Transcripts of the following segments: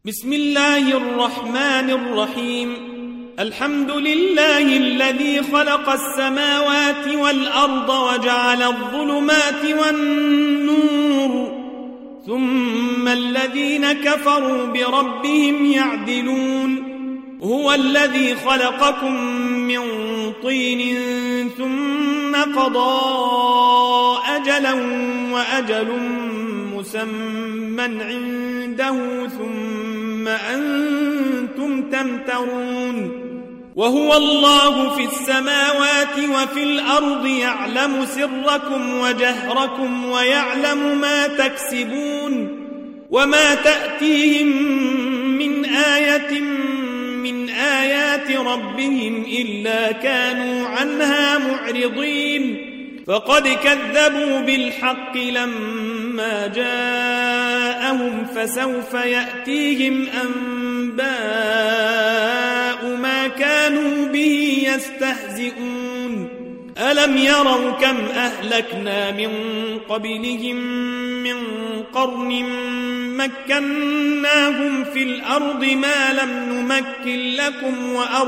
بسم الله الرحمن الرحيم. الحمد لله الذي خلق السماوات والأرض وجعل الظلمات والنور ثم الذين كفروا بربهم يعدلون. هو الذي خلقكم من طين ثم قضى أجلا وأجل مسمى عنده ثم أنتم تمترون. وهو الله في السماوات وفي الأرض يعلم سركم وجهركم ويعلم ما تكسبون. وما تأتيهم من آية من آيات ربهم إلا كانوا عنها معرضين. فقد كذبوا بالحق لما جاءهم فسوف يأتيهم أنباء ما كانوا به يستهزئون. ألم يروا كم أهلكنا من قبلهم من قرن مكناهم في الأرض ما لم نمكن لكم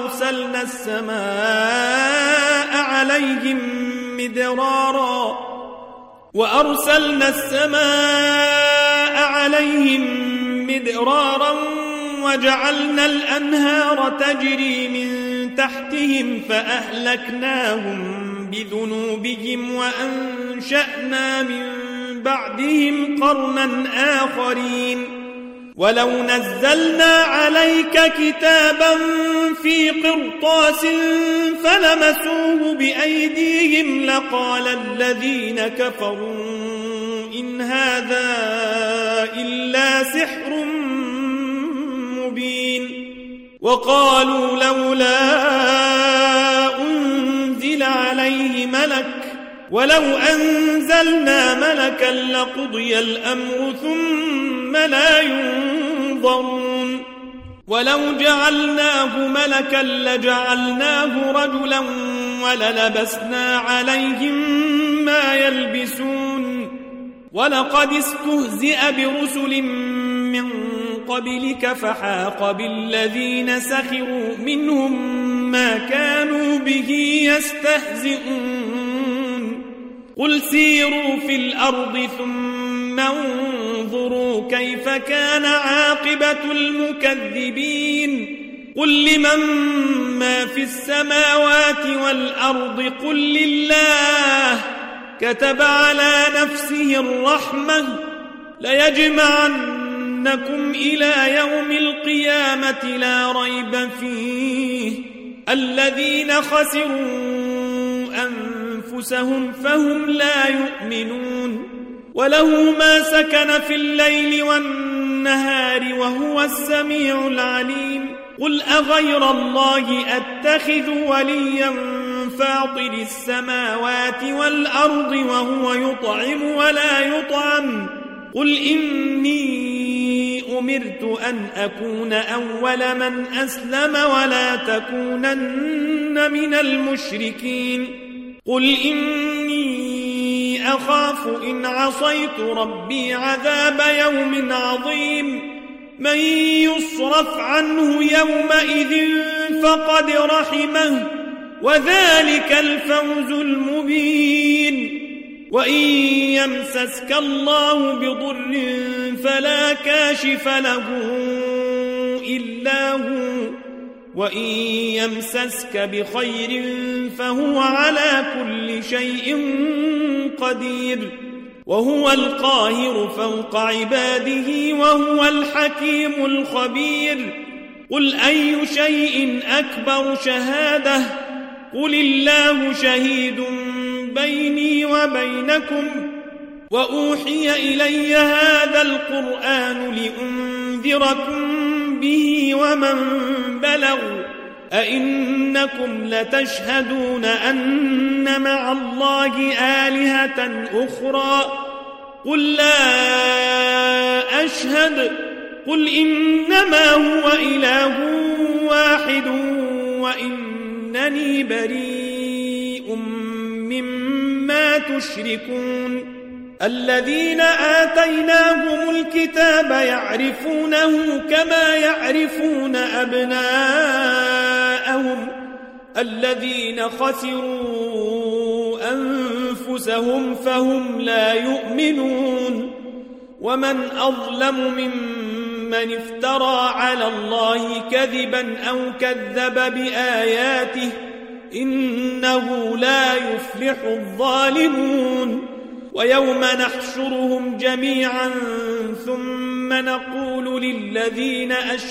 وأرسلنا السماء عليهم مدرارا وجعلنا الأنهار تجري من تحتهم فأهلكناهم بذنوبهم وأنشأنا من بعدهم قرنا آخرين. ولو نزلنا عليك كتابا في قرطاس فلمسوه بأيديهم لقال الذين كفروا إن هذا إلا سحر مبين. وقالوا لولا أنزل عليه ملك ولو أنزلنا ملكا لقضي الأمر ثم لا ينظرون. ولو جعلناه ملكا لجعلناه رجلا وللبسنا عليهم ما يلبسون. ولقد استهزئ برسل من قبلك فحاق بالذين سخروا منهم ما كانوا به يستهزئون. قل سيروا في الأرض ثم انظروا كيف كان عاقبة المكذبين. قل لمن ما في السماوات والأرض قل لله كتب على نفسه الرحمة ليجمعنكم إلى يوم القيامة لا ريب فيه. الذين خسروا أنفسهم فهم لا يؤمنون. وله ما سكن في الليل والنهار وهو السميع العليم. قل أغير الله أتخذ وليا فاطر السماوات والأرض وهو يطعم ولا يطعم. قل إني أمرت أن أكون أول من أسلم ولا تكونن من المشركين. قل إني أخاف إن عصيت ربي عذاب يوم عظيم. من يصرف عنه يومئذ فقد رحمه وذلك الفوز المبين. وإن يمسسك الله بضر فلا كاشف له إلا هو وإن يمسسك بخير فهو على كل شيء قدير. وهو القاهر فوق عباده وهو الحكيم الخبير. قل أي شيء أكبر شهادة قل الله شهيد بيني وبينكم وأوحي إلي هذا القرآن لأنذركم به ومن بلغ. أئنكم لتشهدون أن مع الله آلهة أخرى قل لا أشهد. قل إنما هو إله واحد وإنني بريء مما تشركون. الذين آتيناهم الكتاب يعرفونه كما يعرفون أبناءهم الذين خسروا أنفسهم فهم لا يؤمنون ومن أظلم ممن افترى على الله كذبا أو كذب بآياته إنه لا يفلح الظالمون ويوم نحشرهم جميعا ثم نقول للذين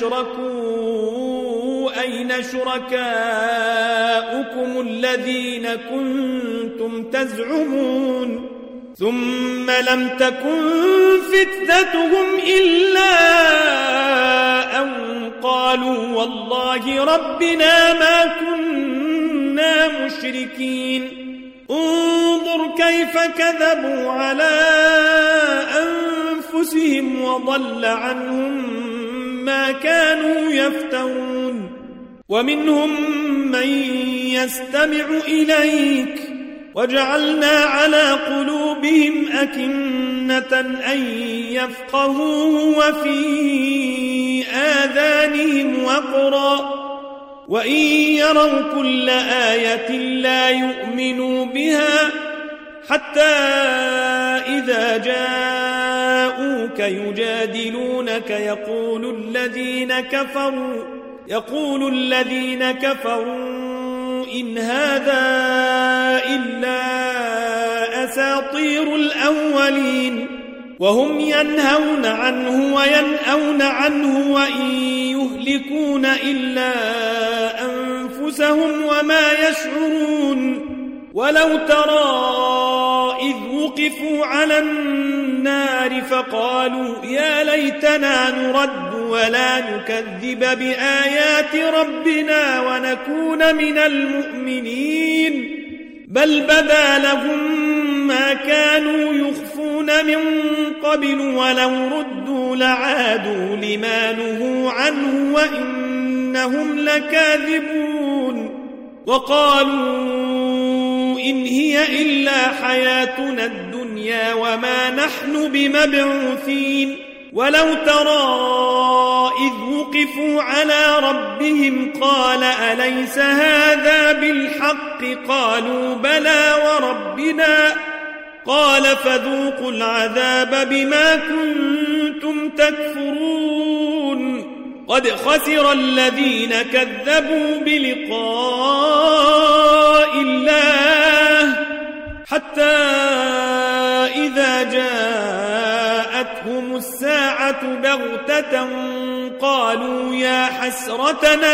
أشركوا أين شركاؤكم الذين كنتم تزعمون ثم لم تكن فتنتهم إلا أن قالوا والله ربنا ما كنا مشركين انظر كيف كذبوا على أنفسهم وضل عنهم ما كانوا يفترون ومنهم من يستمع إليك وجعلنا على قلوبهم أكنة أن يفقهوه وفي آذانهم وقرا وإن يروا كل آية لا يؤمنوا بها حتى إذا جاءوك يجادلونك يقول الذين كفروا إن هذا إلا أساطير الأولين وهم ينهون عنه وينأون عنه وإن يهلكون إلا أنفسهم وما يشعرون ولو ترى إذ وقفوا على النار فقالوا يا ليتنا نرد ولا نكذب بآيات ربنا ونكون من المؤمنين بل بدا لهم ما كانوا يخفون من قبل ولو ردوا لعادوا لما نهوا عنه وإنهم لكاذبون وقالوا إن هي إلا حياتنا الدنيا وما نحن بمبعوثين ولو ترى إذ وقفوا على ربهم قال أليس هذا بالحق قالوا بلى وربنا قال فذوقوا العذاب بما كنتم تكفرون قد خسر الذين كذبوا بلقاء الله حتى إذا جاءتهم الساعة بغتة قالوا يا حسرتنا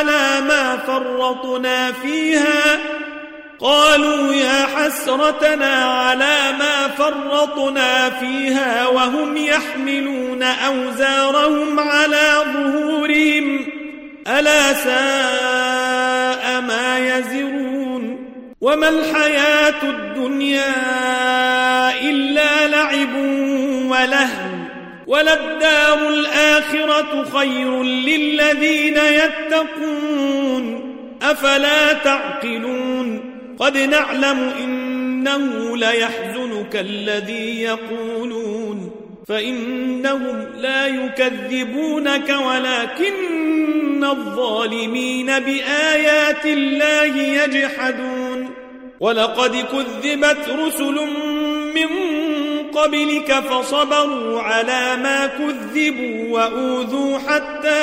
على ما فرطنا فيها وهم يحملون أوزارهم على ظهورهم ألا ساء ما يزرون وما الحياة الدنيا إلا لعب ولهو وللدار الآخرة خير للذين يتقون أفلا تعقلون قد نعلم إنه ليحزنك الذي يقولون فإنهم لا يكذبونك ولكن الظالمين بآيات الله يجحدون ولقد كذبت رسل من قبلك فصبروا على ما كذبوا وأوذوا حتى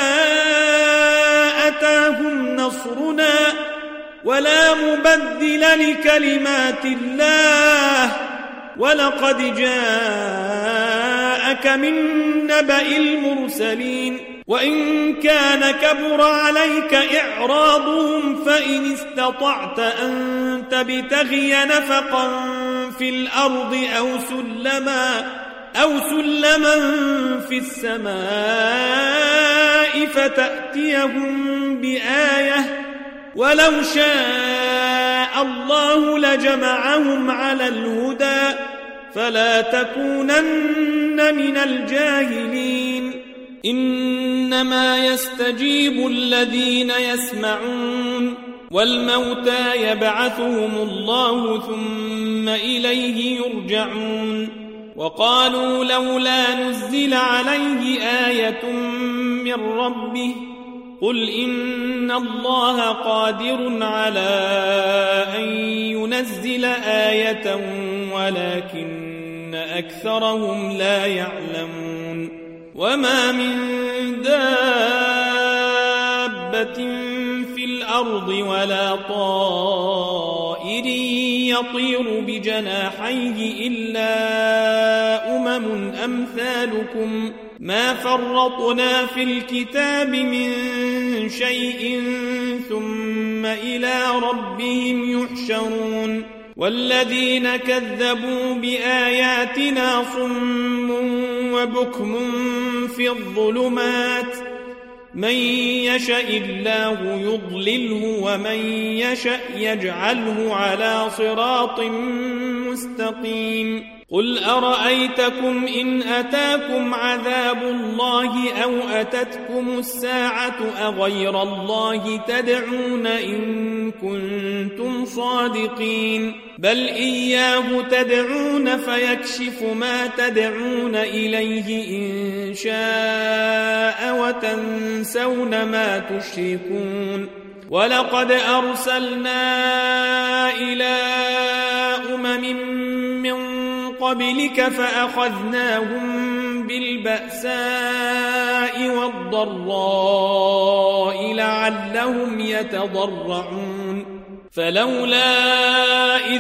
أتاهم نصرنا ولا مبدل لكلمات الله ولقد جاءك من نبأ المرسلين وإن كان كبر عليك إعراضهم فإن استطعت أن تبتغي نفقا في الأرض أو سلما في السماء فتأتيهم بآية ولو شاء الله لجمعهم على الهدى فلا تكونن من الجاهلين إنما يستجيب الذين يسمعون والموتى يبعثهم الله ثم إليه يرجعون وقالوا لولا نزل عليه آية من ربه قل إن الله قادر على أن ينزل آية ولكن أكثرهم لا يعلمون وما من دابة في الأرض ولا طائر يطير بجناحيه إلا أمثالكم ما فرطنا في الكتاب من شيء ثم إلى ربهم يحشرون والذين كذبوا بآياتنا صم وبكم في الظلمات من يشاء الله يضلله ومن يشاء يجعله على صراط مستقيم قل أرأيتكم إن أتاكم عذاب الله أو أتتكم الساعة أغير الله تدعون إن كنتم صادقين بل إياه تدعون فيكشف ما تدعون إليه إن شاء وتنسون ما تشركون ولقد أرسلنا إلى من قبلك فأخذناهم بالبأساء والضراء لعلهم يتضرعون فلولا إذ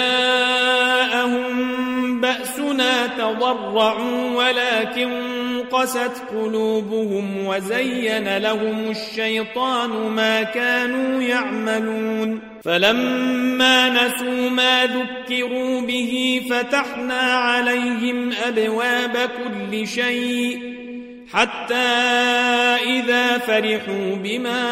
جاءهم بأسنا تضرعوا ولكن قست قلوبهم وزين لهم الشيطان ما كانوا يعملون فلما نسوا ما ذكروا به فتحنا عليهم أبواب كل شيء حتى إذا فرحوا بما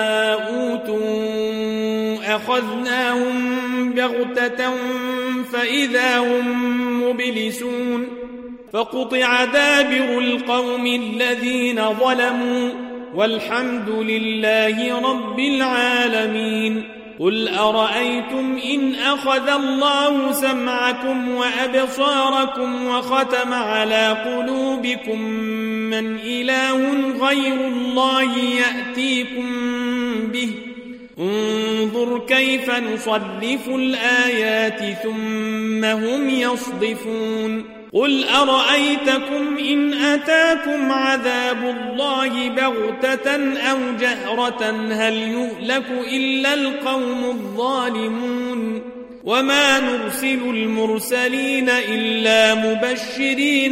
أوتوا أخذناهم بغتة فإذا هم مبلسون فقطع دابر القوم الذين ظلموا والحمد لله رب العالمين قل أرأيتم إن أخذ الله سمعكم وأبصاركم وختم على قلوبكم من إله غير الله يأتيكم به انظر كيف نصرف الآيات ثم هم يصدفون قل أرأيتكم إن أتاكم عذاب الله بغتة أو جهرة هل يهلك إلا القوم الظالمون وما نرسل المرسلين إلا مبشرين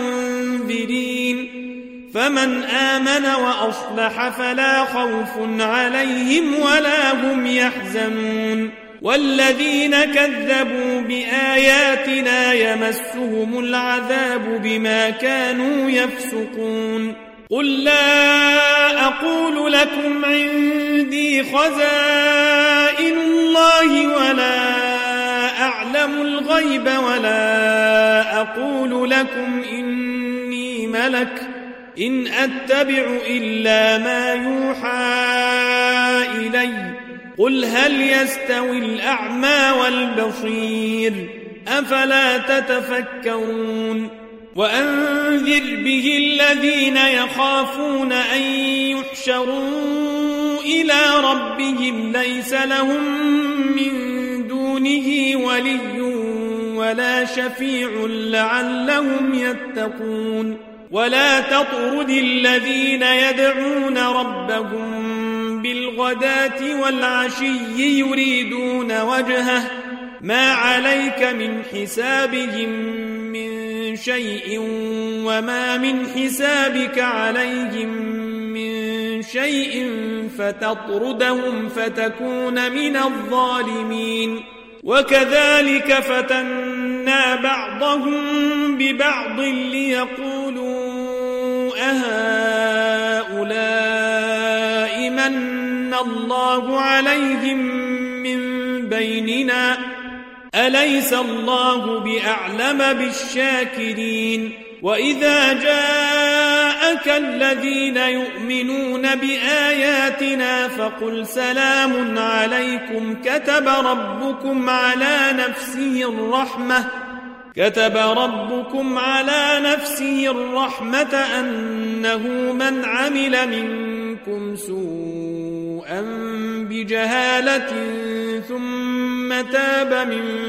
ومنذرين فمن آمن وأصلح فلا خوف عليهم ولا هم يحزنون والذين كذبوا بآياتنا يمسهم العذاب بما كانوا يفسقون قل لا أقول لكم عندي خزائن الله ولا أعلم الغيب ولا أقول لكم إني ملك إن أتبع إلا ما يوحى إلي قل هل يستوي الأعمى والبصير أفلا تتفكرون وأنذر به الذين يخافون أن يحشروا إلى ربهم ليس لهم من دونه ولي ولا شفيع لعلهم يتقون ولا تطرد الذين يدعون ربهم بالغداة والعشي يريدون وجهه ما عليك من حسابهم من شيء وما من حسابك عليهم من شيء فتطردهم فتكون من الظالمين وكذلك فتنا بعضهم ببعض ليقولوا أهؤلاء من الله عليهم من بيننا أليس الله بأعلم بالشاكرين وإذا جاءك الذين يؤمنون بآياتنا فقل سلام عليكم كتب ربكم على نفسه الرحمة كتب ربكم على نفسه الرحمة أنه من عمل منكم سوءا بجهالة ثم تاب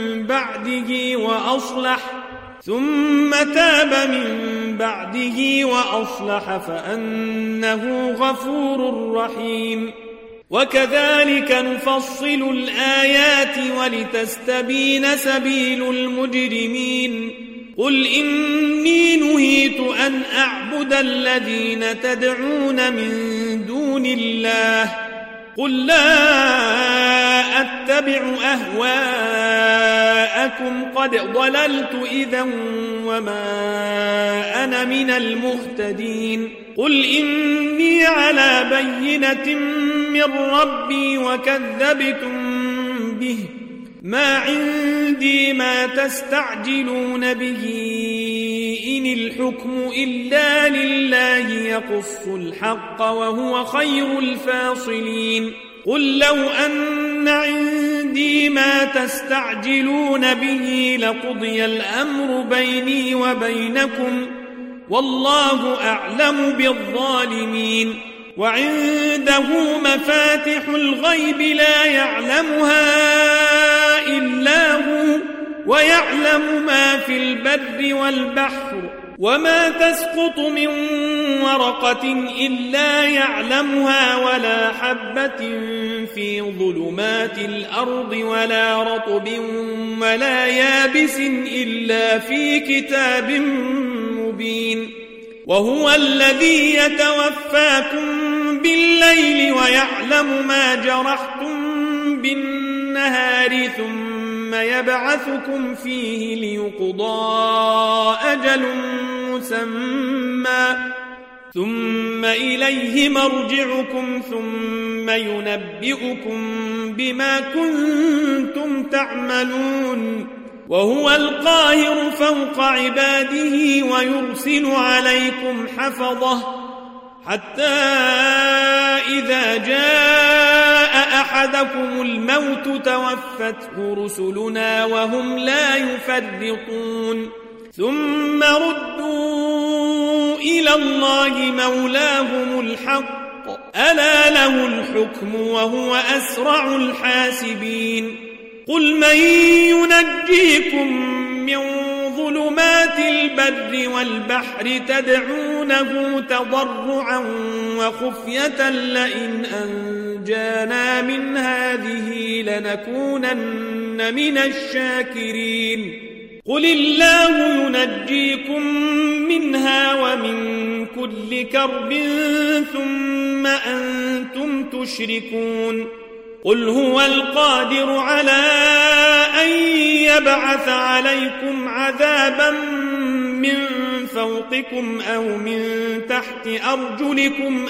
من بعده وأصلح فأنه غفور رحيم. وكذلك نفصل الآيات ولتستبين سبيل المجرمين. قل إني نهيت أن أعبد الذين تدعون من دون الله قل لا أتبع أهواءكم قد ضللت إذا وما أنا من المهتدين. قل إني على بينة من ربي وكذبتم به ما عندي ما تستعجلون به إن الحكم إلا لله يقص الحق وهو خير الفاصلين. قل لو أن عندي ما تستعجلون به لقضي الأمر بيني وبينكم والله أعلم بالظالمين. وعنده مفاتح الغيب لا يعلمها إلا هو ويعلم ما في البر والبحر وما تسقط من ورقة إلا يعلمها ولا حبة في ظلمات الأرض ولا رطب ولا يابس إلا في كتاب مبين. وهو الذي يتوفاكم بالليل ويعلم ما جرحتم بالنهار ثم يبعثكم فيه ليقضى أجل مسمى ثم إليه مرجعكم ثم ينبئكم بما كنتم تعملون. وهو القاهر فوق عباده ويرسل عليكم حفظه حتى إذا جاء أحدكم الموت توفته رسلنا وهم لا يفرطون. ثم ردوا إلى الله مولاهم الحق ألا له الحكم وهو أسرع الحاسبين. قل من ينجيكم من ظلمات البر والبحر تدعونه تضرعا وخفية لئن أنجانا من هذه لنكونن من الشاكرين. قل الله ينجيكم منها ومن كل كرب ثم أنتم تشركون. قل هو القادر على أن يبعث عليكم عذابا من فوقكم أو من تحت أرجلكم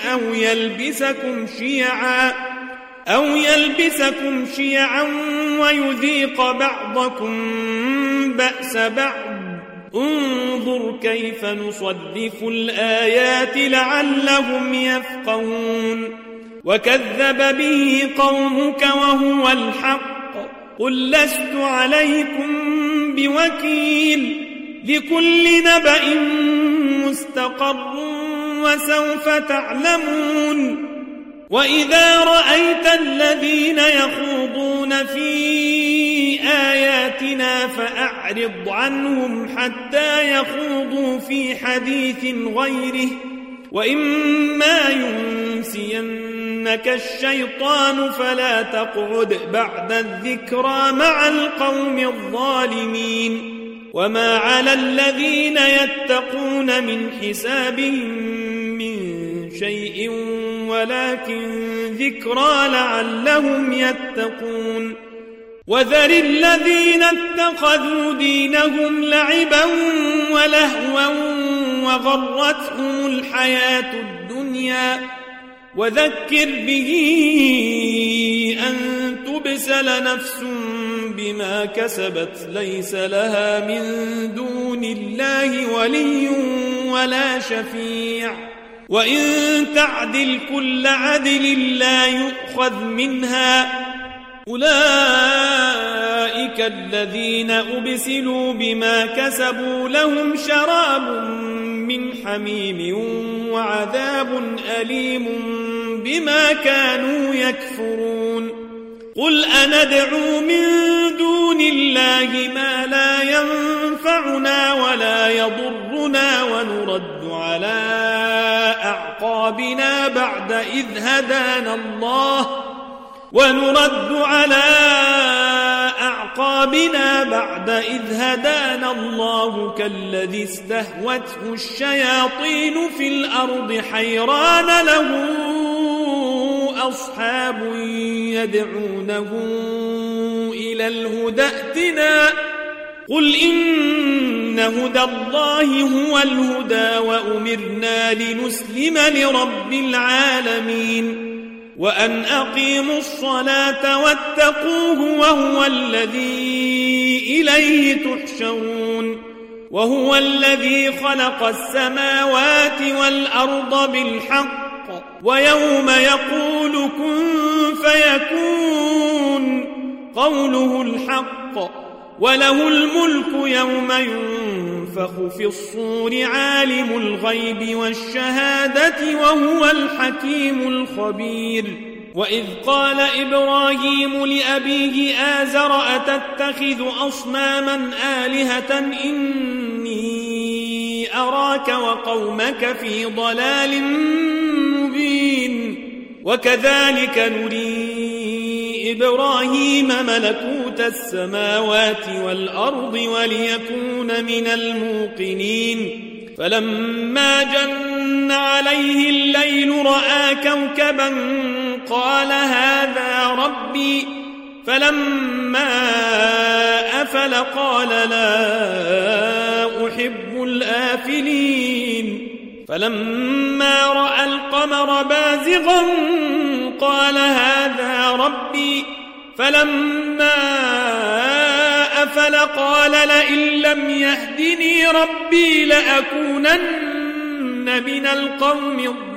أو يلبسكم شيعا ويذيق بعضكم بأس بعض. انظر كيف نصرف الآيات لعلهم يفقهون. وكذب به قومك وهو الحق قل لست عليكم بوكيل لكل نبأ مستقر وسوف تعلمون. وإذا رأيت الذين يخوضون في آياتنا فأعرض عنهم حتى يخوضوا في حديث غيره وإما ينسينك الشيطان فلا تقعد بعد الذكرى مع القوم الظالمين. وما على الذين يتقون من حسابهم من شيء ولكن ذكرى لعلهم يتقون. وذر الذين اتخذوا دينهم لعبا ولهوا وغرتهم الحياة الدنيا وذكر به أن تبسل نفس بما كسبت ليس لها من دون الله ولي ولا شفيع وإن تعدل كل عدل لا يؤخذ منها أولئك الذين أبسلوا بما كسبوا لهم شراب من حميم وعذاب أليم بما كانوا يكفرون قل أندعو من دون الله ما لا ينفعنا ولا يضرنا ونرد على أعقابنا بعد إذ هدانا الله كالذي استهوته الشياطين في الأرض حيران له أصحاب يدعونه إلى الهدى ائتنا قل إن هدى الله هو الهدى وأمرنا لنسلم لرب العالمين وأن أقيموا الصلاة واتقوه وهو الذي إليه تحشرون وهو الذي خلق السماوات والأرض بالحق ويوم يقول كن فيكون قوله الحق وله الملك يوم ينفخ في الصور عالم الغيب والشهادة وهو الحكيم الخبير وإذ قال إبراهيم لأبيه آزر أتتخذ أصناما آلهة إني أراك وقومك في ضلال مبين وكذلك نري إبراهيم ملكوت السماوات والأرض وليكون من الموقنين فلما جن عليه الليل رأى كوكبا قال هذا ربي فلما أفل قال لا أحب الآفلين فلما رأى القمر بازغا قال هذا ربي فلما أفل قال لئن لم يهدني ربي لأكونن من القوم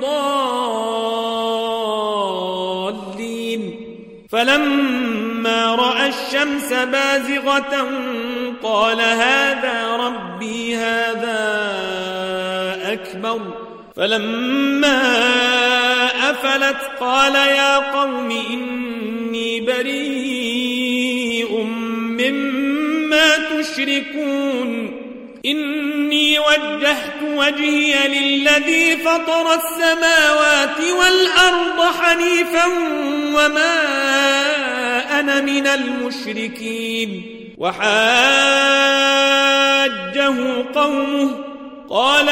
الضالين فلما رأى الشمس بازغة قال هذا ربي هذا أكبر فلما أفلت قال يا قوم إني بريء مما تشركون إني وجهت وجهي للذي فطر السماوات والأرض حنيفا وما أنا من المشركين وحاجه قومه قال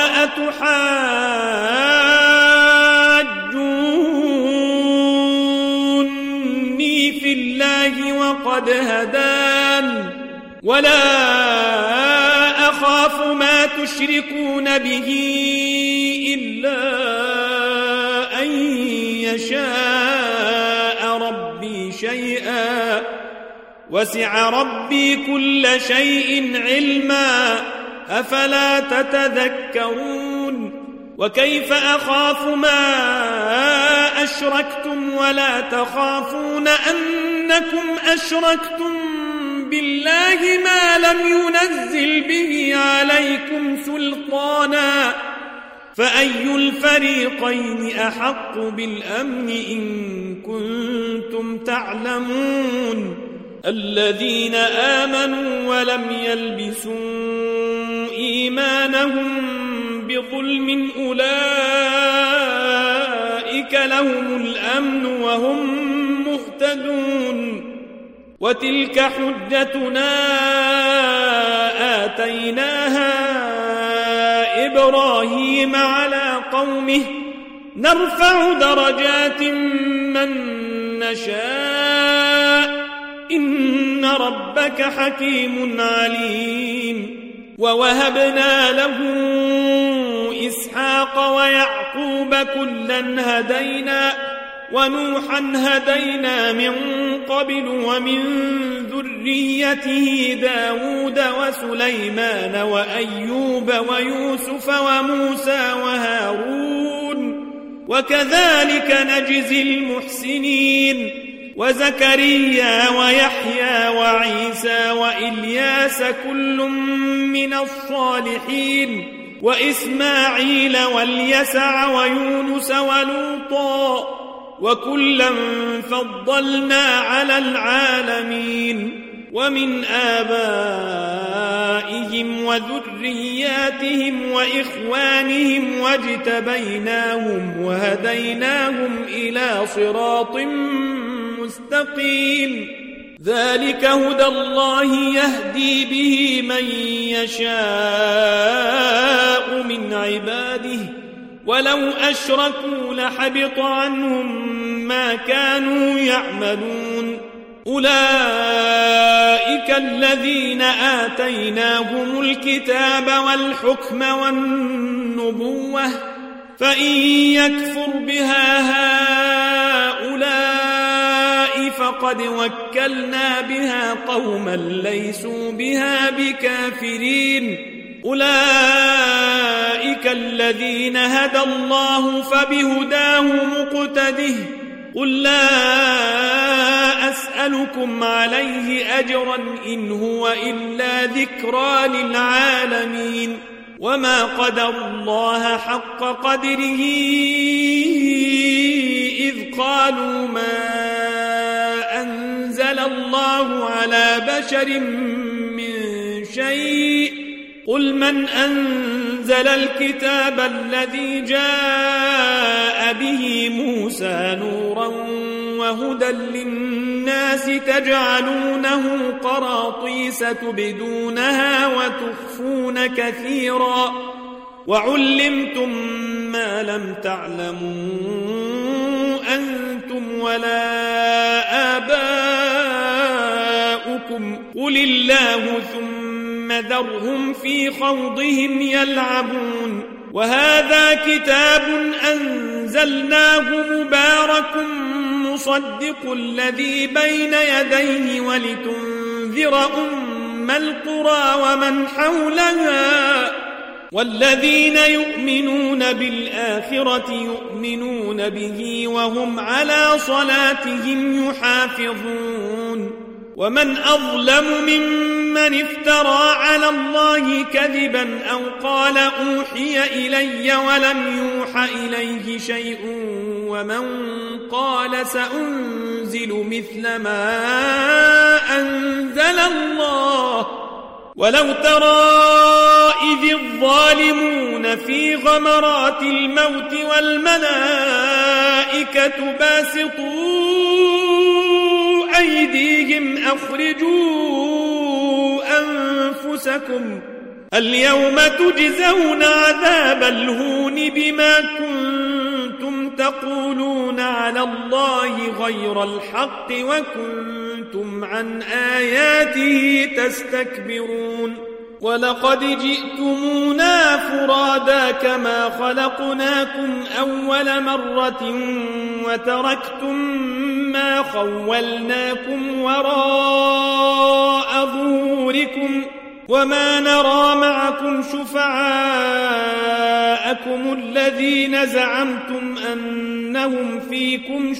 أتحاجوني في الله وقد هدان ولا أخاف ما تشركون به إلا أن يشاء ربي شيئا وسع ربي كل شيء علما أفلا تتذكرون وكيف أخاف ما أشركتم ولا تخافون أنكم أشركتم بالله ما لم ينزل به عليكم سلطانا فأي الفريقين أحق بالأمن إن كنتم تعلمون الذين آمنوا ولم يلبسوا إيمانهم بظلم أولئك لهم الأمن وهم مهتدون وتلك حجتنا آتيناها إبراهيم على قومه نرفع درجات من نشاء إن ربك حكيم عليم ووهبنا له إسحاق ويعقوب كلا هدينا ونوحا هدينا من قبل ومن ذريته داود وسليمان وأيوب ويوسف وموسى وهارون وكذلك نجزي المحسنين وزكريا ويحيى وعيسى وإلياس كل من الصالحين وإسماعيل واليسع ويونس ولوطا وكلا فضلنا على العالمين ومن آبائهم وذرياتهم وإخوانهم واجتبيناهم وهديناهم إلى صراط مستقيم ذلك هدى الله يهدي به من يشاء من عباده ولو أشركوا لحبط عنهم ما كانوا يعملون أولئك الذين آتيناهم الكتاب والحكم والنبوة فإن يكفر بها هؤلاء فقد وكلنا بها قوما ليسوا بها بكافرين أولئك الذين هدى الله فبهداه مقتده قل لا أسألكم عليه أجرا إن هو إلا ذكرى للعالمين وما قدروا الله حق قدره إذ قالوا ما أنزل الله على بشر من شيء قل من أنزل الكتاب الذي جاء به موسى نورا وهدى للناس تجعلونه قراطيس تبدونها وتخفون كثيرا وعلمتم ما لم تعلموا أنتم ولا آباؤكم قل الله ثم ذرهم في خوضهم يلعبون وهذا كتاب أنزلناه مبارك مصدق الذي بين يديه ولتنذر أم القرى ومن حولها والذين يؤمنون بالآخرة يؤمنون به وهم على صلاتهم يحافظون ومن أظلم ممن افترى على الله كذبا أو قال أوحي إلي ولم يوح إليه شيء ومن قال سأنزل مثل ما أنزل الله ولو ترى إذ الظالمون في غمرات الموت والملائكة باسطوا أيديهم أخرجوا أنفسكم اليوم تجزون عذاب الهون بما كنتم تقولون على الله غير الحق وكنتم عن آياته تستكبرون ولقد جئتمونا فرادا كما خلقناكم أول مرة وتركتم ما خولناكم وراء ظهوركم وما نرى معكم شفعاءكم الذين زعمتم أنهم فيكم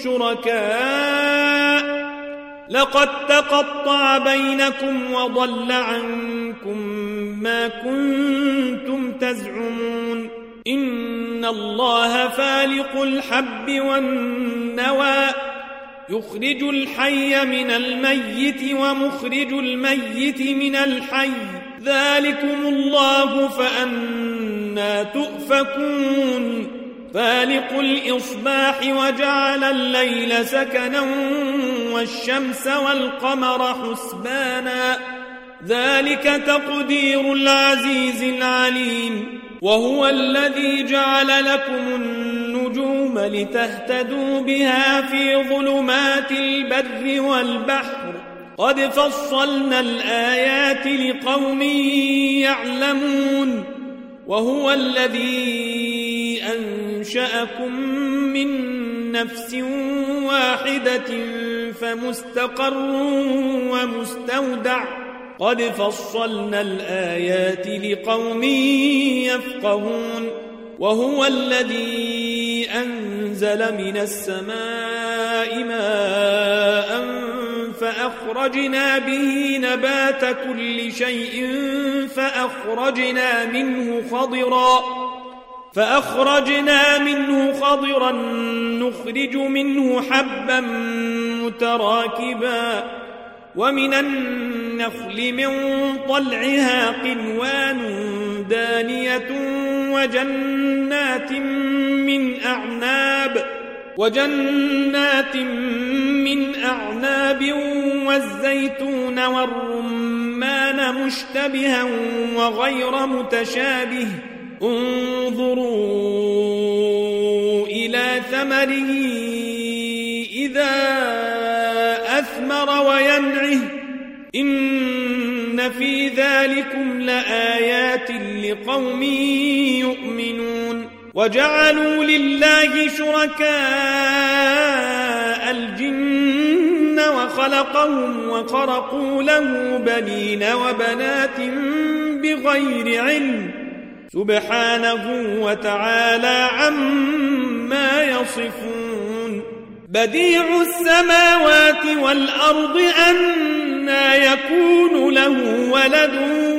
شركاء لقد تقطع بينكم وضل عنكم ما كنتم تزعمون إن الله فالق الحب والنوى يخرج الحي من الميت ومخرج الميت من الحي ذلكم الله فأنا تؤفكون فالق الإصباح وجعل الليل سكنا والشمس والقمر حسبانا ذلك تقدير العزيز العليم وهو الذي جعل لكم النجوم لتهتدوا بها في ظلمات البر والبحر قد فصلنا الآيات لقوم يعلمون وهو الذي أنشأكم من نفس واحدة فمستقر ومستودع قد فصلنا الآيات لقوم يفقهون وهو الذي أنزل أنزل من السماء ماء فأخرجنا به نبات كل شيء فأخرجنا منه خضرا نخرج منه حبا متراكبا ومن النخل من طلعها قنوان دانية وجنات من أعناب والزيتون والرمان مشتبها وغير متشابه انظروا إلى ثمره إذا أثمر وينعه إن في ذلكم لآيات لقوم يؤمنون وجعلوا لله شركاء الجن وخلقهم وخرقوا له بنين وبنات بغير علم سبحانه وتعالى عما يصفون بديع السماوات والأرض أنى يكون له ولد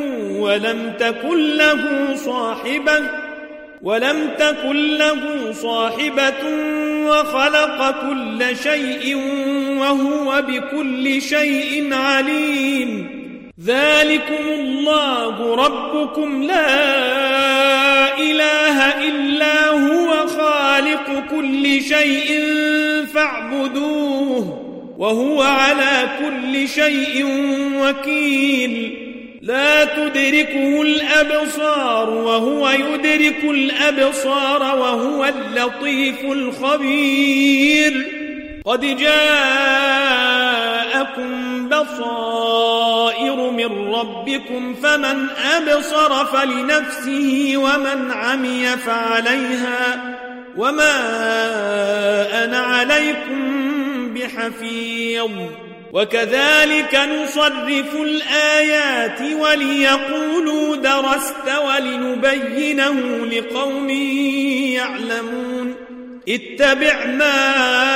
ولم تكن له صاحبة وخلق كل شيء وهو بكل شيء عليم ذلكم الله ربكم لا إله إلا هو خالق كل شيء فاعبدوه وهو على كل شيء وكيل لا تدركه الأبصار وهو يدرك الأبصار وهو اللطيف الخبير قد جاءكم بصائر من ربكم فمن أبصر فلنفسه ومن عمي فعليها وما أنا عليكم بحفيظ وكذلك نصرف الآيات وليقولوا درست ولنبينه لقوم يعلمون اتبع ما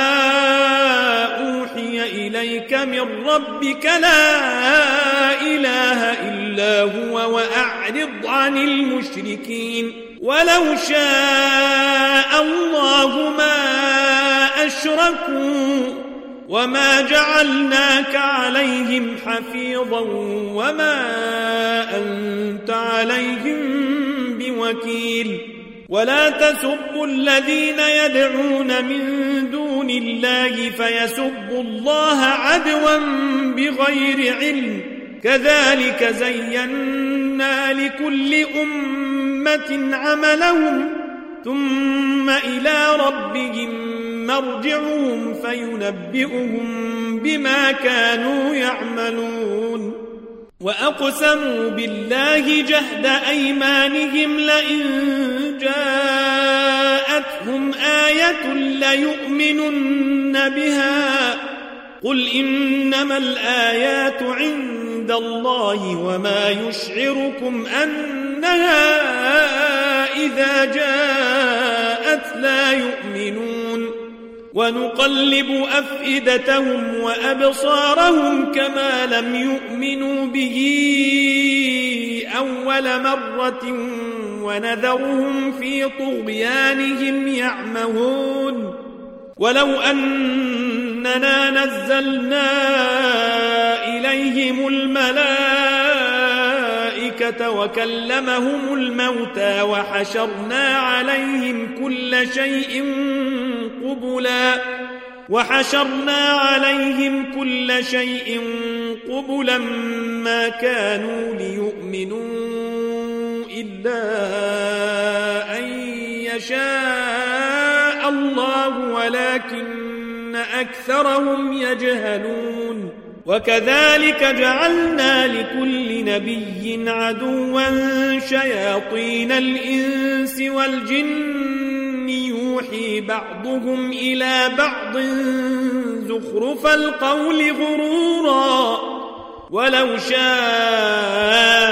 أوحي إليك من ربك لا إله إلا هو وأعرض عن المشركين ولو شاء الله ما أشركوا وما جعلناك عليهم حفيظا وما أنت عليهم بوكيل ولا تسبوا الذين يدعون من دون الله فيسبوا الله عدوا بغير علم كذلك زينا لكل أمة عملهم ثم إلى ربهم مرجعهم فينبئهم بما كانوا يعملون وأقسموا بالله جهد أيمانهم لئن جاءتهم آية ليؤمنن بها قل إنما الآيات عند الله وما يشعركم أنها إذا جاءت لا يؤمنون ونقلب أفئدتهم وأبصارهم كما لم يؤمنوا به أول مرة ونذرهم في طغيانهم يعمهون ولو أننا نزلنا إليهم الملائكة وكلمهم الموتى وحشرنا عليهم كل شيء قبلا ما كانوا ليؤمنوا إلا أن يشاء الله ولكن أكثرهم يجهلون وكذلك جعلنا لكل نبي عدوا شياطين الإنس والجن يوحي بعضهم إلى بعض زخرف القول غرورا ولو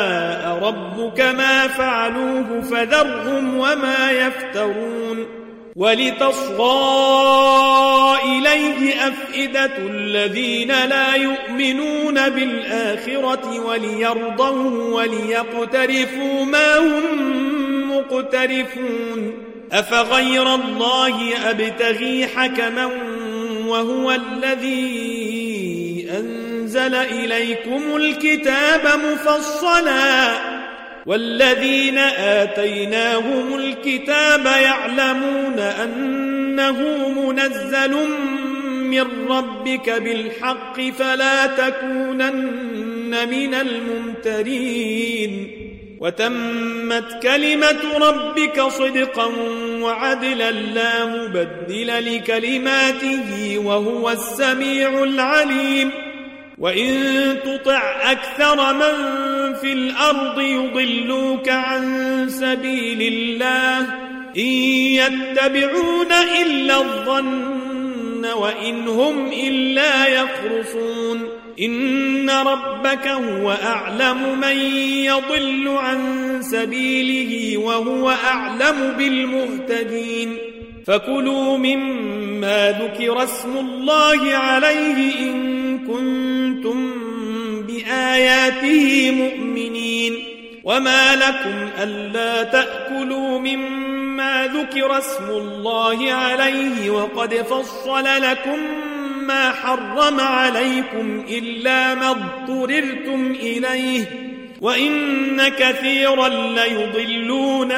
شاء ربك ما فعلوه فذرهم وما يفترون ولتصغى إليه أفئدة الذين لا يؤمنون بالآخرة وليرضوه وليقترفوا ما هم مقترفون أفغير الله أبتغي حكما وهو الذي أنزل إليكم الكتاب مفصلا والذين آتيناهم الكتاب يعلمون أنه منزل من ربك بالحق فلا تكونن من الممترين وتمت كلمة ربك صدقا وعدلا لا مبدل لكلماته وهو السميع العليم وإن تطع أكثر من في الأرض يضلوك عن سبيل الله إن يتبعون إلا الظن وإن هم إلا يخرصون إن ربك هو أعلم من يضل عن سبيله وهو أعلم بالمهتدين فكلوا مما ذكر اسم الله عليه إن كنتم بآياته مؤمنين وما لكم ألا تأكلوا مما ذكر اسم الله عليه وقد فصل لكم ما حرم عليكم إلا ما اضطررتم إليه وإن كثيرا ليضلون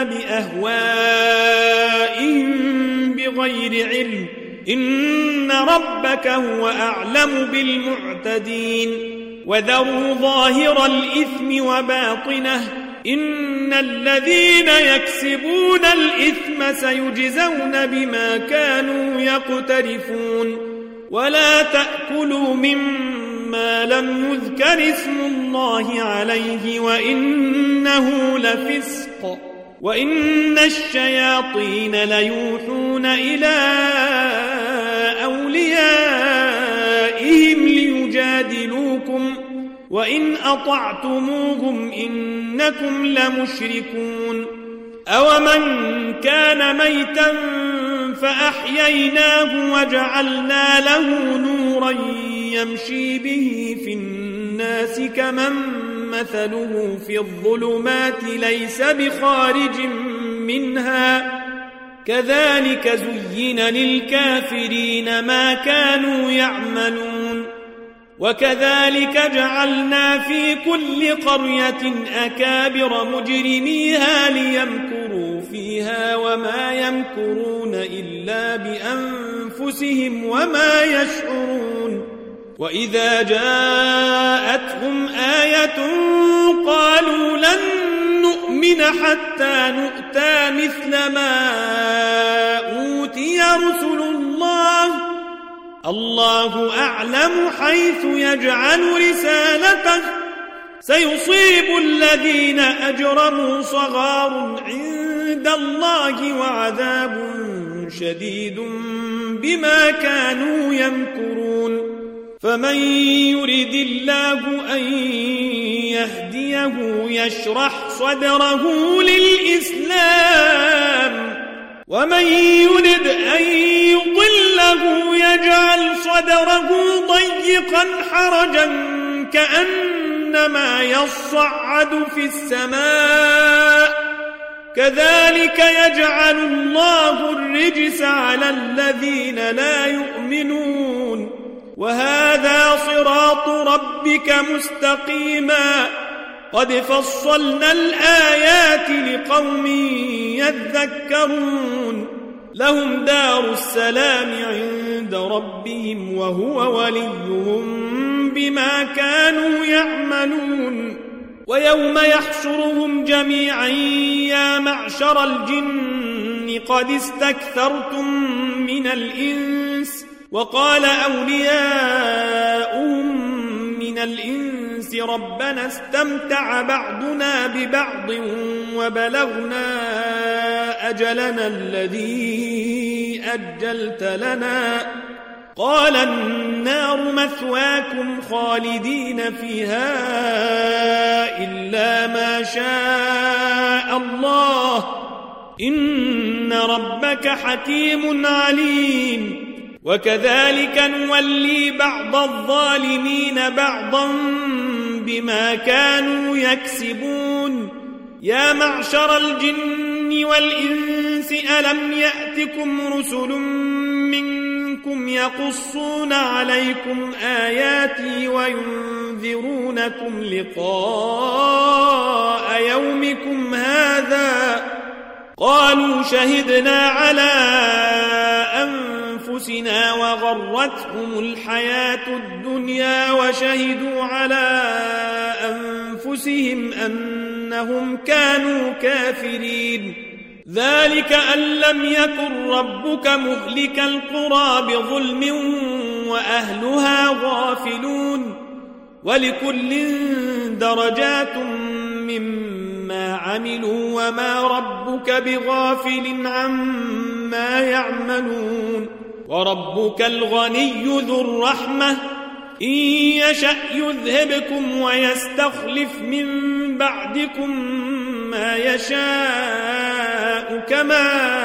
بأهوائهم بغير علم إن ربك هو أعلم بالمعتدين وذروا ظاهر الإثم وباطنه إن الذين يكسبون الإثم سيجزون بما كانوا يقترفون ولا تأكلوا مما لم يذكر اسم الله عليه وإنه لفسق وإن الشياطين ليوحون إلى أوليائهم ليجادلوكم وإن أطعتموهم إنكم لمشركون أومن كان ميتا فأحييناه وجعلنا له نورا يمشي به في الناس كمن مثله في الظلمات ليس بخارج منها كذلك زين للكافرين ما كانوا يعملون وكذلك جعلنا في كل قرية أكابر مجرميها ليمكروا فيها وما يمكرون إلا بأنفسهم وما يشعرون وإذا جاءتهم آية قالوا لن نؤمن حتى نؤتى مثل ما أوتي رسل الله الله أعلم حيث يجعل رسالته سيصيب الذين أجرموا صغار عند الله وعذاب شديد بما كانوا يمكرون فمن يرد الله أن يهديه يشرح صدره للإسلام ومن يرد أن يضله يجعل صدره ضيقا حرجا كأنما يصعد في السماء كذلك يجعل الله الرجس على الذين لا يؤمنون وهذا صراط ربك مستقيما قد فصلنا الآيات لقوم يذكرون لهم دار السلام عند ربهم وهو وليهم بما كانوا يعملون ويوم يحشرهم جميعا يا معشر الجن قد استكثرتم من الإنس وقال أولياؤهم من الإنس ربنا استمتع بعضنا ببعض وبلغنا أجلنا الذي أجلت لنا قال النار مثواكم خالدين فيها إلا ما شاء الله إن إن ربك حكيم عليم وكذلك نولي بعض الظالمين بعضا بما كانوا يكسبون يا معشر الجن والإنس ألم يأتكم رسل منكم يقصون عليكم آياتي وينذرونكم لقاء يومكم هذا قالوا شهدنا على أنفسنا وغرتهم الحياة الدنيا وشهدوا على أنفسهم أنهم كانوا كافرين ذلك أن لم يكن ربك مهلك القرى بظلم وأهلها غافلون ولكل درجات مما عملوا وما ربك بغافل عما يعملون وربك الغني ذو الرحمة إن يشأ يذهبكم ويستخلف من بعدكم ما يشاء كما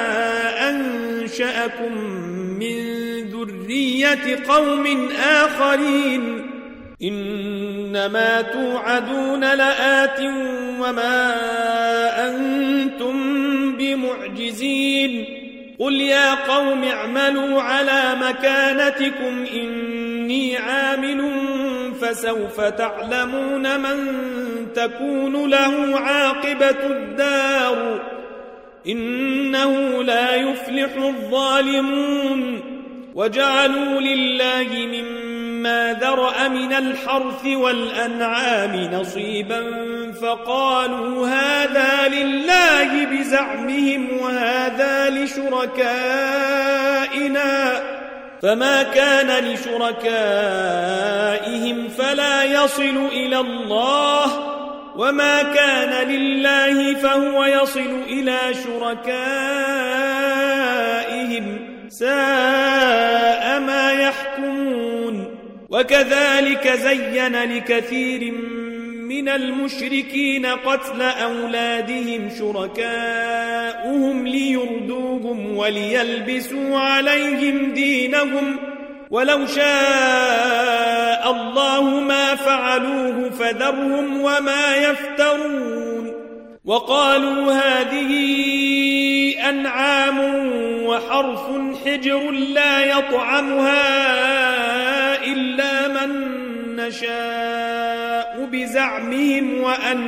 أنشأكم من ذرية قوم آخرين إنما توعدون لآت وما أنتم بمعجزين قل يا قوم اعملوا على مكانتكم إني عامل فسوف تعلمون من تكون له عاقبة الدار إنه لا يفلح الظالمون وجعلوا لله مما ذرأ من الحرث والأنعام نصيبا فقالوا هذا لله بزعمهم وهذا لشركائنا فما كان لشركائهم فلا يصل إلى الله وما كان لله فهو يصل إلى شركائهم ساء ما يحكمون وكذلك زين لكثير من المشركين قتل أولادهم شركاؤهم ليردوهم وليلبسوا عليهم دينهم ولو شاء الله ما فعلوه فذرهم وما يفترون وقالوا هذه أنعام وحرث حجر لا يطعمها إلا من نشاء بزعمهم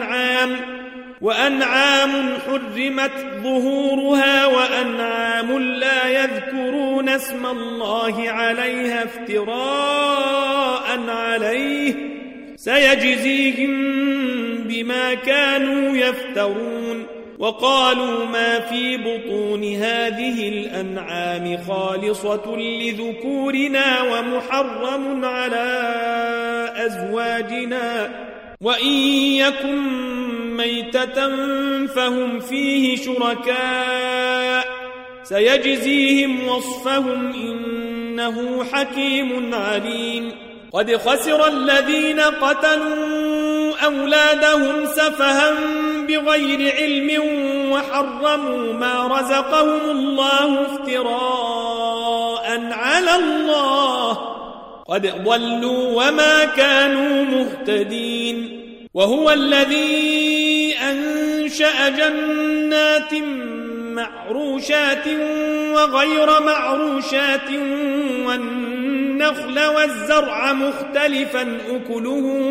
وأنعام حرمت ظهورها وأنعام لا يذكرون اسم الله عليها افتراء عليه سيجزيهم بما كانوا يفترون وقالوا ما في بطون هذه الأنعام خالصة لذكورنا ومحرم على أزواجنا وإن يكن ميتة فهم فيه شركاء سيجزيهم وصفهم إنه حكيم عليم قد خسر الذين قتلوا أولادهم سفها بغير علم وحرموا ما رزقهم الله افتراء على الله قد ضلوا وما كانوا مهتدين وهو الذي أنشأ جنات معروشات وغير معروشات والنخل والزرع مختلفا أكله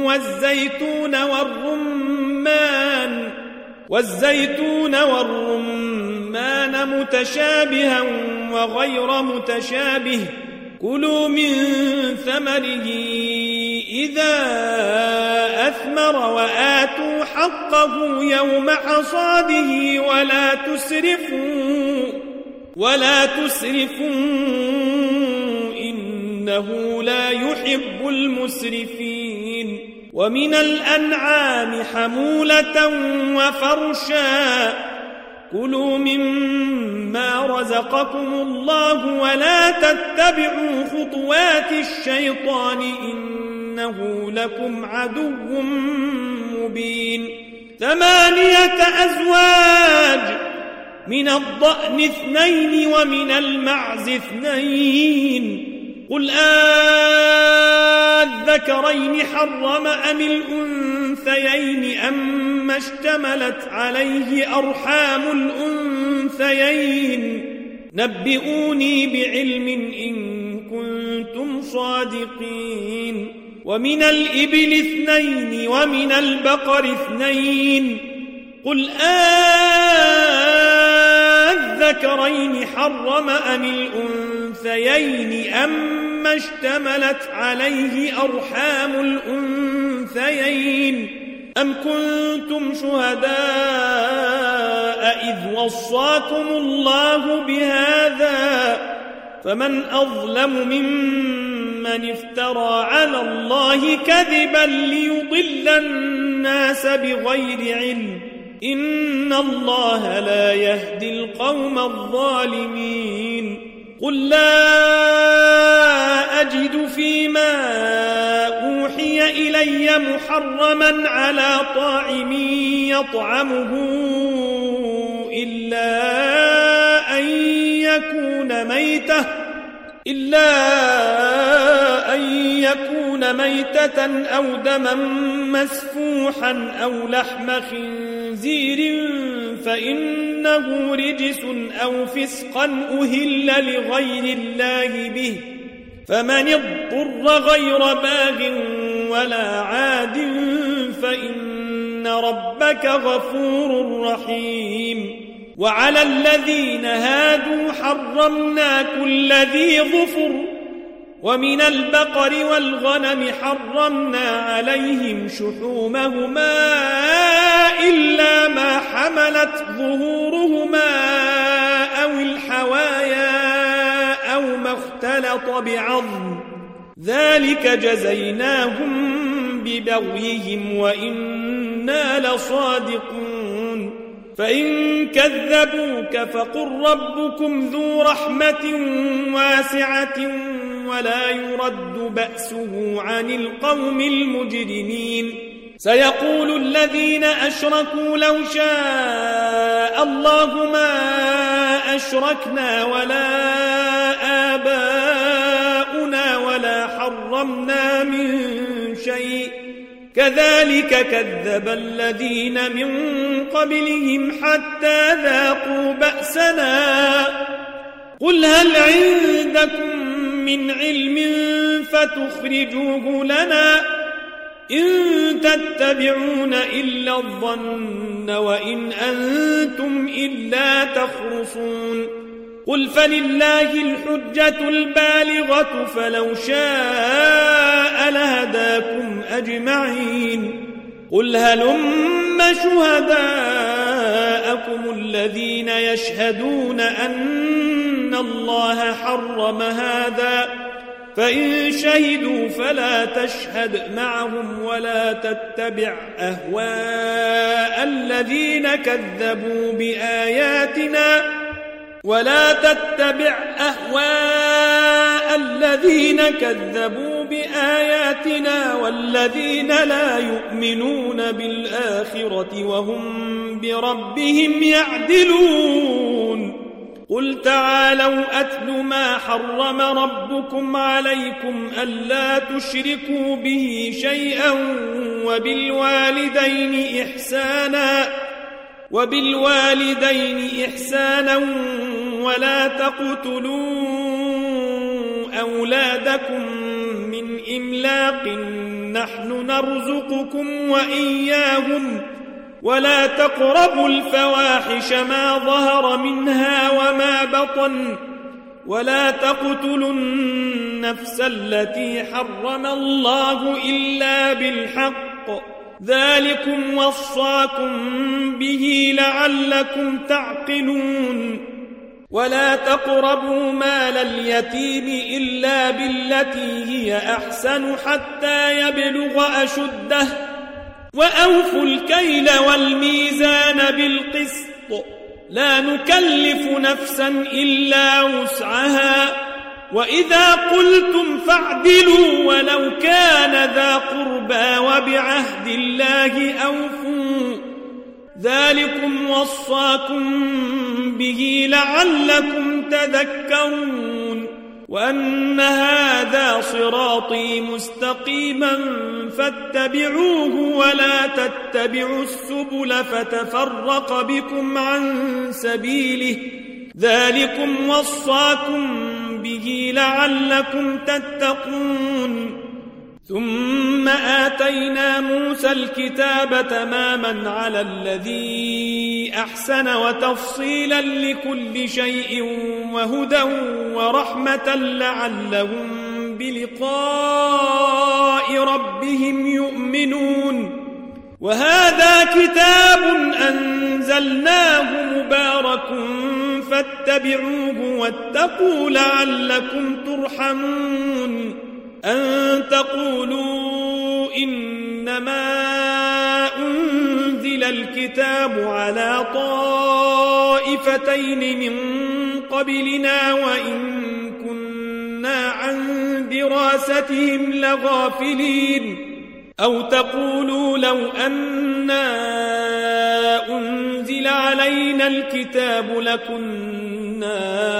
والزيتون والرمان متشابها وغير متشابه كلوا من ثمره إذا أثمر وآتوا حقه يوم حصاده ولا تسرفوا إنه لا يحب المسرفين ومن الأنعام حمولة وفرشا كلوا مما رزقكم الله ولا تتبعوا خطوات الشيطان إنه لكم عدو مبين 8 أزواج من الضأن 2 ومن المعز 2 قل الذكرين حرم أم الأنثيين أما اشتملت عليه أرحام الأنثيين نبئوني بعلم إن كنتم صادقين ومن الإبل 2 ومن البقر 2 قل الذكرين حرم أم الأنثيين أما اشتملت عليه أرحام الأنثيين أم كنتم شهداء إذ وصاكم الله بهذا فمن أظلم ممن افترى على الله كذبا ليضل الناس بغير علم إن الله لا يهدي القوم الظالمين قل لا أجد فيما أوحي إلي محرما على طاعم يطعمه إلا أن يكون ميتة أو دما مسفوحا أو لحم خنزير فإنه رجس أو فسقا أهل لغير الله به فمن اضطر غير باغ ولا عاد فإن ربك غفور رحيم وعلى الذين هادوا حرمنا كل ذي ظفر ومن البقر والغنم حرمنا عليهم شحومهما إلا ما حملت ظهورهما أو الحوايا أو ما اختلط بعظم ذلك جزيناهم ببغيهم وإنا لصادقون فإن كذبوك فقل ربكم ذو رحمة واسعة ولا يرد بأسه عن القوم المجرمين سيقول الذين أشركوا لو شاء الله ما أشركنا ولا آباؤنا ولا حرمنا من شيء كذلك كذب الذين من قبلهم حتى ذاقوا بأسنا قل هل عندكم من علم فتخرجوه لنا إن تتبعون إلا الظن وإن أنتم إلا تخرصون قل فلله الحجة البالغة فلو شاء لهداكم أجمعين قل هلم شهداءكم الذين يشهدون أن الله حرم هذا فإن شهدوا فلا تشهد معهم ولا تتبع أهواء الذين كذبوا بآياتنا والذين لا يؤمنون بالآخرة وهم بربهم يعدلون قل تعالوا أتل ما حرم ربكم عليكم ألا تشركوا به شيئا وبالوالدين إحسانا ولا تقتلوا أولادكم من إملاق نحن نرزقكم وإياهم ولا تقربوا الفواحش ما ظهر منها وما بطن ولا تقتلوا النفس التي حرم الله إلا بالحق ذلكم وصاكم به لعلكم تعقلون ولا تقربوا مال اليتيم إلا بالتي هي أحسن حتى يبلغ أشده وأوفوا الكيل والميزان بالقسط لا نكلف نفسا إلا وسعها وإذا قلتم فاعدلوا ولو كان ذا قربى وبعهد الله أوفوا ذلكم وصاكم به لعلكم تذكرون وأن هذا صراطي مستقيما فاتبعوه ولا تتبعوا السبل فتفرق بكم عن سبيله ذلكم وصاكم به لعلكم تتقون ثم آتينا موسى الكتاب تماما على الذي أحسن وتفصيلا لكل شيء وهدى ورحمة لعلهم بلقاء ربهم يؤمنون وهذا كتاب أنزلناه مبارك فاتبعوه واتقوا لعلكم ترحمون أن تقولوا إنما أنزل الكتاب على طائفتين من قبلنا وإن كنا عن دراستهم لغافلين أو تقولوا لو أنا أنزل علينا الكتاب لكنا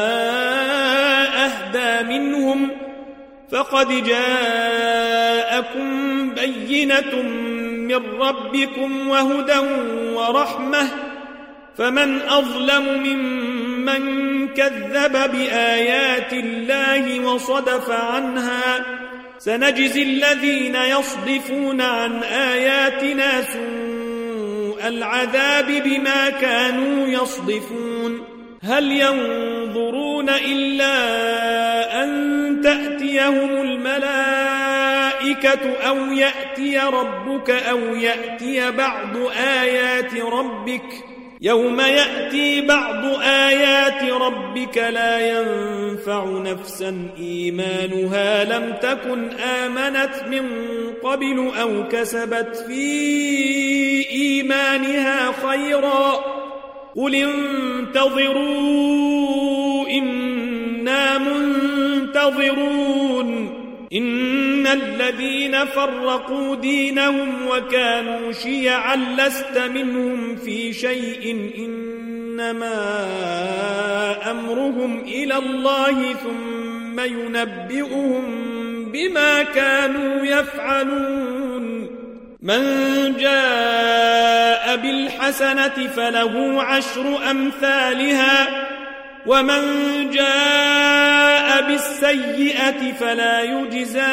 أهدى منهم فقد جاءكم بينة من ربكم وهدى ورحمة فمن أظلم ممن كذب بآيات الله وصدف عنها سنجزي الذين يصدفون عن آياتنا سوء العذاب بما كانوا يصدفون هل ينظرون إلا أن تأتيهم الملائكة أو يأتي ربك أو يأتي بعض آيات ربك يوم يأتي بعض آيات ربك لا ينفع نفسا إيمانها لم تكن آمنت من قبل أو كسبت في إيمانها خيرا قل انتظروا إنا منتظرون إن الذين فرقوا دينهم وكانوا شيعا لست منهم في شيء إنما أمرهم إلى الله ثم ينبئهم بما كانوا يفعلون من جاء بالحسنة فله 10 أمثالها ومن جاء بالسيئة فلا يجزى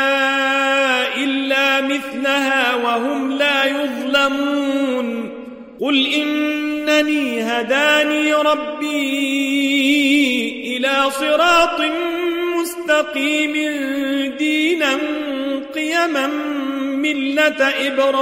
إلا مثلها وهم لا يظلمون قل إنني هداني ربي إلى صراط مستقيم دينا قيما ملة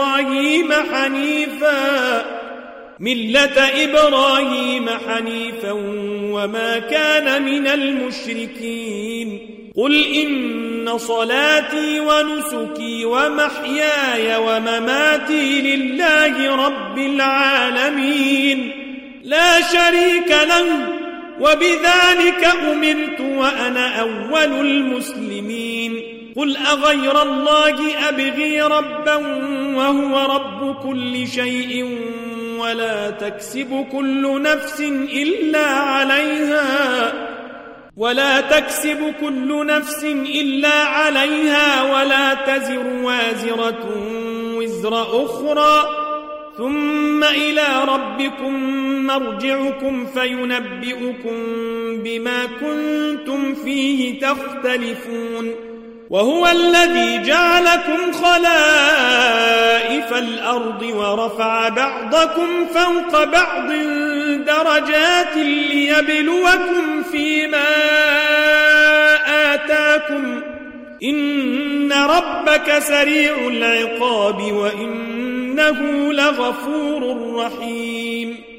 إبراهيم حنيفا وما كان من المشركين قل إن صلاتي ونسكي ومحياي ومماتي لله رب العالمين لا شريك له وبذلك أمرت وأنا أول المسلمين قل أغير الله أبغي ربا وهو رب كل شيء ولا تكسب كل نفس إلا عليها ولا تزر وازرة وزر أخرى ثم إلى ربكم مرجعكم فينبئكم بما كنتم فيه تختلفون وهو الذي جعلكم خلائف الأرض ورفع بعضكم فوق بعض درجات ليبلوكم فيما آتاكم إن ربك سريع العقاب وإنه لغفور رحيم